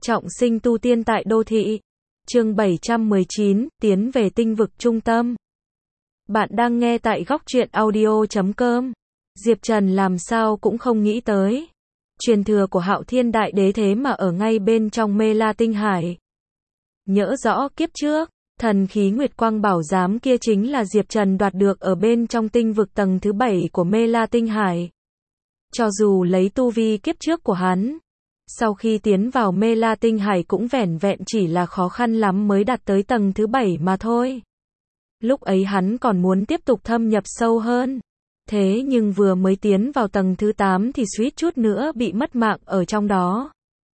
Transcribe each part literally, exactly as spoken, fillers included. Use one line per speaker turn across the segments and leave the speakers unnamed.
Trọng sinh tu tiên tại đô thị. Chương bảy trăm mười chín, tiến về tinh vực trung tâm. Bạn đang nghe tại góc truyện audio chấm com. Diệp Trần làm sao cũng không nghĩ tới. Truyền thừa của Hạo Thiên Đại Đế thế mà ở ngay bên trong Mê La Tinh Hải. Nhớ rõ kiếp trước, thần khí Nguyệt Quang Bảo Giám kia chính là Diệp Trần đoạt được ở bên trong tinh vực tầng thứ bảy của Mê La Tinh Hải. Cho dù lấy tu vi kiếp trước của hắn, sau khi tiến vào Mê La Tinh Hải cũng vẻn vẹn chỉ là khó khăn lắm mới đạt tới tầng thứ bảy mà thôi. Lúc ấy hắn còn muốn tiếp tục thâm nhập sâu hơn. Thế nhưng vừa mới tiến vào tầng thứ tám thì suýt chút nữa bị mất mạng ở trong đó.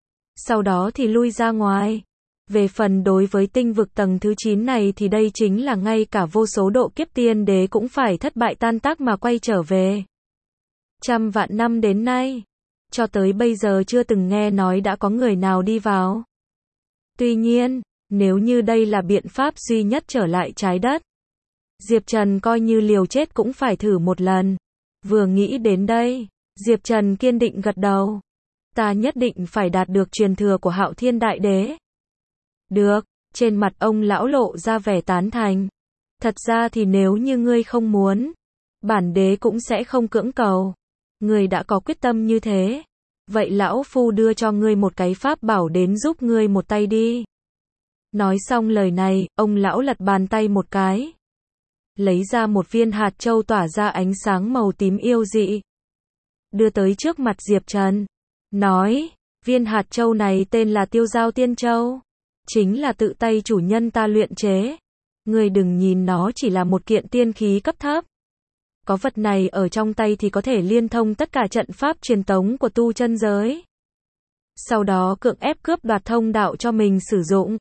Sau đó thì lui ra ngoài. Về phần đối với tinh vực tầng thứ chín này thì đây chính là ngay cả vô số độ kiếp tiên đế cũng phải thất bại tan tác mà quay trở về. Trăm vạn năm đến nay, cho tới bây giờ chưa từng nghe nói đã có người nào đi vào. Tuy nhiên, nếu như đây là biện pháp duy nhất trở lại trái đất, Diệp Trần coi như liều chết cũng phải thử một lần. Vừa nghĩ đến đây, Diệp Trần kiên định gật đầu. Ta nhất định phải đạt được truyền thừa của Hạo Thiên Đại Đế. Được, trên mặt ông lão lộ ra vẻ tán thành. Thật ra thì nếu như ngươi không muốn, bản đế cũng sẽ không cưỡng cầu. Ngươi đã có quyết tâm như thế, vậy lão phu đưa cho ngươi một cái pháp bảo đến giúp ngươi một tay đi. Nói xong lời này, ông lão lật bàn tay một cái, lấy ra một viên hạt châu tỏa ra ánh sáng màu tím yêu dị, đưa tới trước mặt Diệp Trần, nói, viên hạt châu này tên là Tiêu Giao Tiên Châu, chính là tự tay chủ nhân ta luyện chế. Ngươi đừng nhìn nó chỉ là một kiện tiên khí cấp thấp. Có vật này ở trong tay thì có thể liên thông tất cả trận pháp truyền tống của tu chân giới. Sau đó cưỡng ép cướp đoạt thông đạo cho mình sử dụng.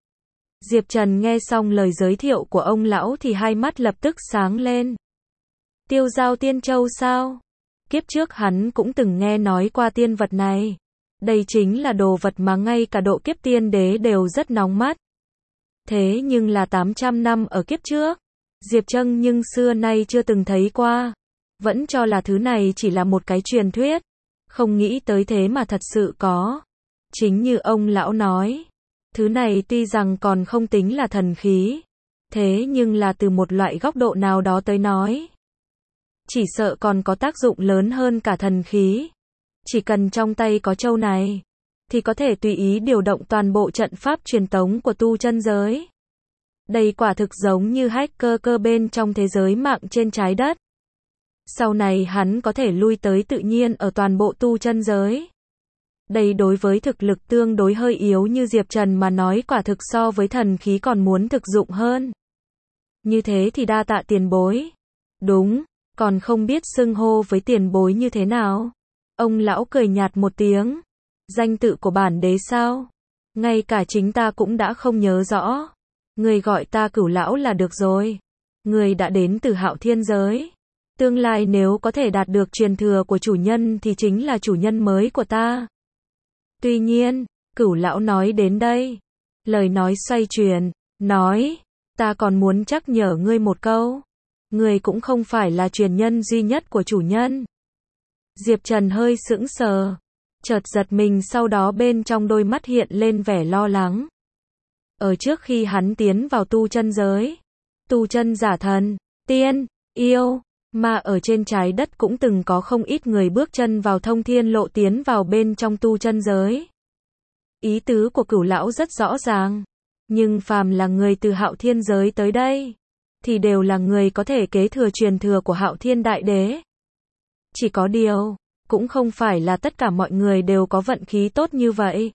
Diệp Trần nghe xong lời giới thiệu của ông lão thì hai mắt lập tức sáng lên. Tiêu Giao Tiên Châu sao? Kiếp trước hắn cũng từng nghe nói qua tiên vật này. Đây chính là đồ vật mà ngay cả độ kiếp tiên đế đều rất nóng mắt. Thế nhưng là tám trăm năm ở kiếp trước, Diệp Trần nhưng xưa nay chưa từng thấy qua. Vẫn cho là thứ này chỉ là một cái truyền thuyết. Không nghĩ tới thế mà thật sự có. Chính như ông lão nói, thứ này tuy rằng còn không tính là thần khí, thế nhưng là từ một loại góc độ nào đó tới nói, chỉ sợ còn có tác dụng lớn hơn cả thần khí. Chỉ cần trong tay có châu này, thì có thể tùy ý điều động toàn bộ trận pháp truyền tống của tu chân giới. Đây quả thực giống như hacker cơ bên trong thế giới mạng trên trái đất. Sau này hắn có thể lui tới tự nhiên ở toàn bộ tu chân giới. Đây đối với thực lực tương đối hơi yếu như Diệp Trần mà nói quả thực so với thần khí còn muốn thực dụng hơn. Như thế thì đa tạ tiền bối. Đúng, còn không biết xưng hô với tiền bối như thế nào. Ông lão cười nhạt một tiếng. Danh tự của bản đế sao? Ngay cả chính ta cũng đã không nhớ rõ. Người gọi ta Cửu lão là được rồi. Người đã đến từ Hạo Thiên giới. Tương lai nếu có thể đạt được truyền thừa của chủ nhân thì chính là chủ nhân mới của ta. Tuy nhiên, Cửu lão nói đến đây, lời nói xoay chuyển, nói, ta còn muốn nhắc nhở ngươi một câu. Ngươi cũng không phải là truyền nhân duy nhất của chủ nhân. Diệp Trần hơi sững sờ, chợt giật mình, sau đó bên trong đôi mắt hiện lên vẻ lo lắng. Ở trước khi hắn tiến vào tu chân giới, tu chân giả thần, tiên, yêu, mà ở trên trái đất cũng từng có không ít người bước chân vào thông thiên lộ tiến vào bên trong tu chân giới. Ý tứ của Cửu lão rất rõ ràng, nhưng phàm là người từ Hạo Thiên giới tới đây, thì đều là người có thể kế thừa truyền thừa của Hạo Thiên Đại Đế. Chỉ có điều, cũng không phải là tất cả mọi người đều có vận khí tốt như vậy.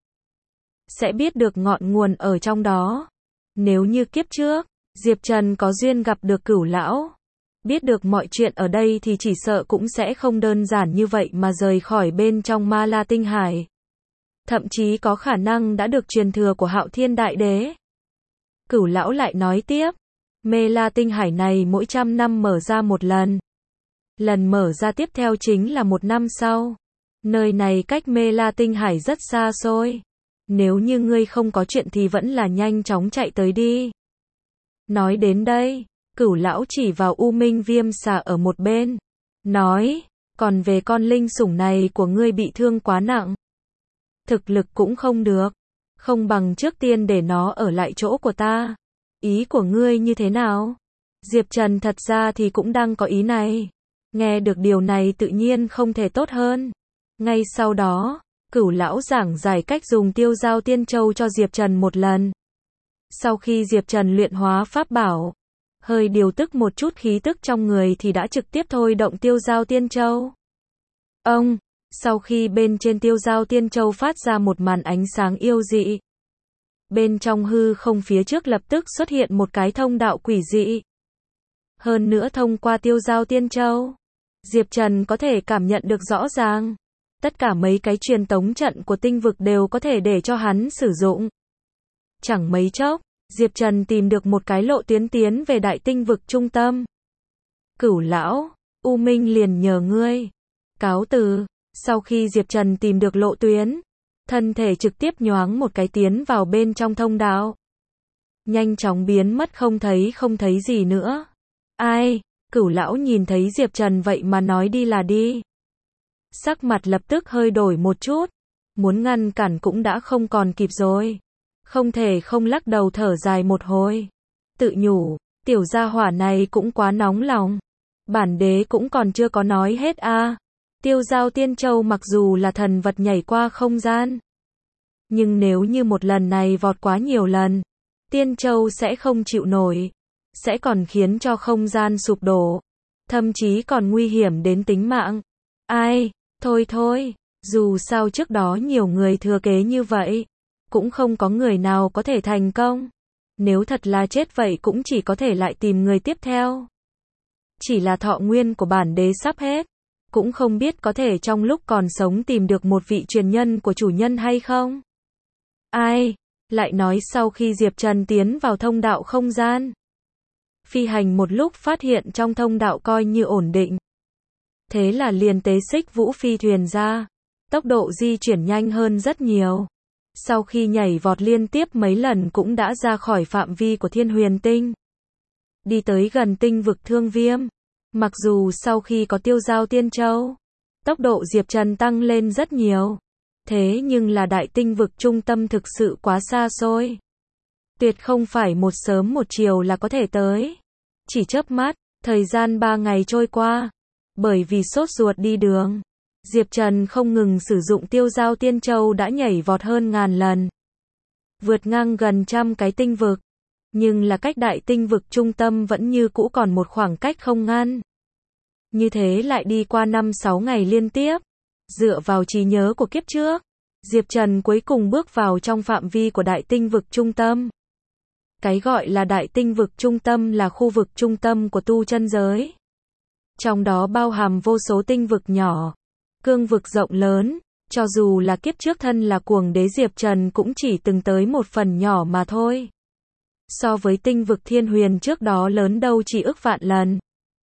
Sẽ biết được ngọn nguồn ở trong đó. Nếu như kiếp trước, Diệp Trần có duyên gặp được Cửu lão, biết được mọi chuyện ở đây thì chỉ sợ cũng sẽ không đơn giản như vậy mà rời khỏi bên trong Ma La Tinh Hải. Thậm chí có khả năng đã được truyền thừa của Hạo Thiên Đại Đế. Cửu lão lại nói tiếp, Mê La Tinh Hải này mỗi trăm năm mở ra một lần. Lần mở ra tiếp theo chính là một năm sau. Nơi này cách Mê La Tinh Hải rất xa xôi. Nếu như ngươi không có chuyện thì vẫn là nhanh chóng chạy tới đi. Nói đến đây, Cửu lão chỉ vào U Minh Viêm Xà ở một bên, nói, còn về con linh sủng này của ngươi bị thương quá nặng. Thực lực cũng không được, Không bằng trước tiên để nó ở lại chỗ của ta. Ý của ngươi như thế nào? Diệp Trần thật ra thì cũng đang có ý này. Nghe được điều này tự nhiên không thể tốt hơn. Ngay sau đó, Cửu lão giảng giải cách dùng Tiêu Dao Tiên Châu cho Diệp Trần một lần. Sau khi Diệp Trần luyện hóa pháp bảo, hơi điều tức một chút khí tức trong người thì đã trực tiếp thôi động Tiêu Dao Tiên Châu. Ông, sau khi bên trên Tiêu Dao Tiên Châu phát ra một màn ánh sáng yêu dị. Bên trong hư không phía trước lập tức xuất hiện một cái thông đạo quỷ dị. Hơn nữa thông qua Tiêu Dao Tiên Châu, Diệp Trần có thể cảm nhận được rõ ràng. Tất cả mấy cái truyền tống trận của tinh vực đều có thể để cho hắn sử dụng. Chẳng mấy chốc, Diệp Trần tìm được một cái lộ tuyến tiến về đại tinh vực trung tâm. Cửu lão, U Minh liền nhờ ngươi. Cáo từ. Sau khi Diệp Trần tìm được lộ tuyến, thân thể trực tiếp nhoáng một cái tiến vào bên trong thông đạo. Nhanh chóng biến mất không thấy không thấy gì nữa. Ai? Cửu lão nhìn thấy Diệp Trần vậy mà nói đi là đi. Sắc mặt lập tức hơi đổi một chút. Muốn ngăn cản cũng đã không còn kịp rồi. Không thể không lắc đầu thở dài một hồi. Tự nhủ, tiểu gia hỏa này cũng quá nóng lòng. Bản đế cũng còn chưa có nói hết a. À. Tiêu Dao Tiên Châu mặc dù là thần vật nhảy qua không gian. Nhưng nếu như một lần này vọt quá nhiều lần, Tiên Châu sẽ không chịu nổi. Sẽ còn khiến cho không gian sụp đổ. Thậm chí còn nguy hiểm đến tính mạng. Ai? Thôi thôi, dù sao trước đó nhiều người thừa kế như vậy. Cũng không có người nào có thể thành công. Nếu thật là chết vậy cũng chỉ có thể lại tìm người tiếp theo. Chỉ là thọ nguyên của bản đế sắp hết. Cũng không biết có thể trong lúc còn sống tìm được một vị truyền nhân của chủ nhân hay không. Ai? Lại nói sau khi Diệp Trần tiến vào thông đạo không gian. Phi hành một lúc phát hiện trong thông đạo coi như ổn định. Thế là liền tế xích vũ phi thuyền ra. Tốc độ di chuyển nhanh hơn rất nhiều. Sau khi nhảy vọt liên tiếp mấy lần cũng đã ra khỏi phạm vi của Thiên Huyền Tinh. Đi tới gần tinh vực Thương Viêm. Mặc dù sau khi có Tiêu Dao Tiên Châu, tốc độ Diệp Trần tăng lên rất nhiều. Thế nhưng là đại tinh vực trung tâm thực sự quá xa xôi. Tuyệt không phải một sớm một chiều là có thể tới. Chỉ chớp mắt, thời gian ba ngày trôi qua. Bởi vì sốt ruột đi đường, Diệp Trần không ngừng sử dụng Tiêu Dao Tiên Châu đã nhảy vọt hơn ngàn lần. Vượt ngang gần trăm cái tinh vực. Nhưng là cách đại tinh vực trung tâm vẫn như cũ còn một khoảng cách không ngăn. Như thế lại đi qua năm sáu ngày liên tiếp. Dựa vào trí nhớ của kiếp trước, Diệp Trần cuối cùng bước vào trong phạm vi của đại tinh vực trung tâm. Cái gọi là đại tinh vực trung tâm là khu vực trung tâm của tu chân giới. Trong đó bao hàm vô số tinh vực nhỏ, cương vực rộng lớn, cho dù là kiếp trước thân là cuồng đế Diệp Trần cũng chỉ từng tới một phần nhỏ mà thôi. So với tinh vực Thiên Huyền trước đó lớn đâu chỉ ức vạn lần.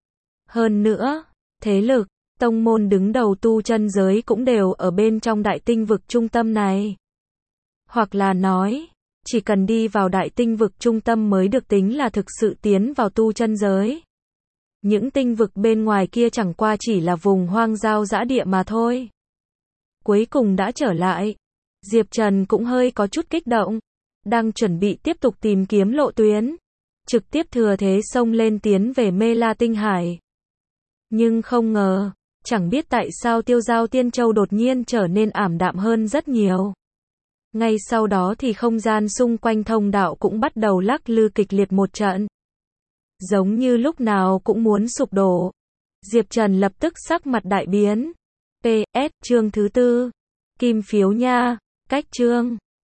Hơn nữa, thế lực, tông môn đứng đầu tu chân giới cũng đều ở bên trong đại tinh vực trung tâm này. Hoặc là nói, chỉ cần đi vào đại tinh vực trung tâm mới được tính là thực sự tiến vào tu chân giới. Những tinh vực bên ngoài kia chẳng qua chỉ là vùng hoang giao dã địa mà thôi. Cuối cùng đã trở lại. Diệp Trần cũng hơi có chút kích động. Đang chuẩn bị tiếp tục tìm kiếm lộ tuyến. Trực tiếp thừa thế xông lên tiến về Mê La Tinh Hải. Nhưng không ngờ, chẳng biết tại sao Tiêu Dao Tiên Châu đột nhiên trở nên ảm đạm hơn rất nhiều. Ngay sau đó thì không gian xung quanh thông đạo cũng bắt đầu lắc lư kịch liệt một trận. Giống như lúc nào cũng muốn sụp đổ. Diệp Trần lập tức sắc mặt đại biến. pê ét chương thứ tư. Kim phiếu nha. Cách chương.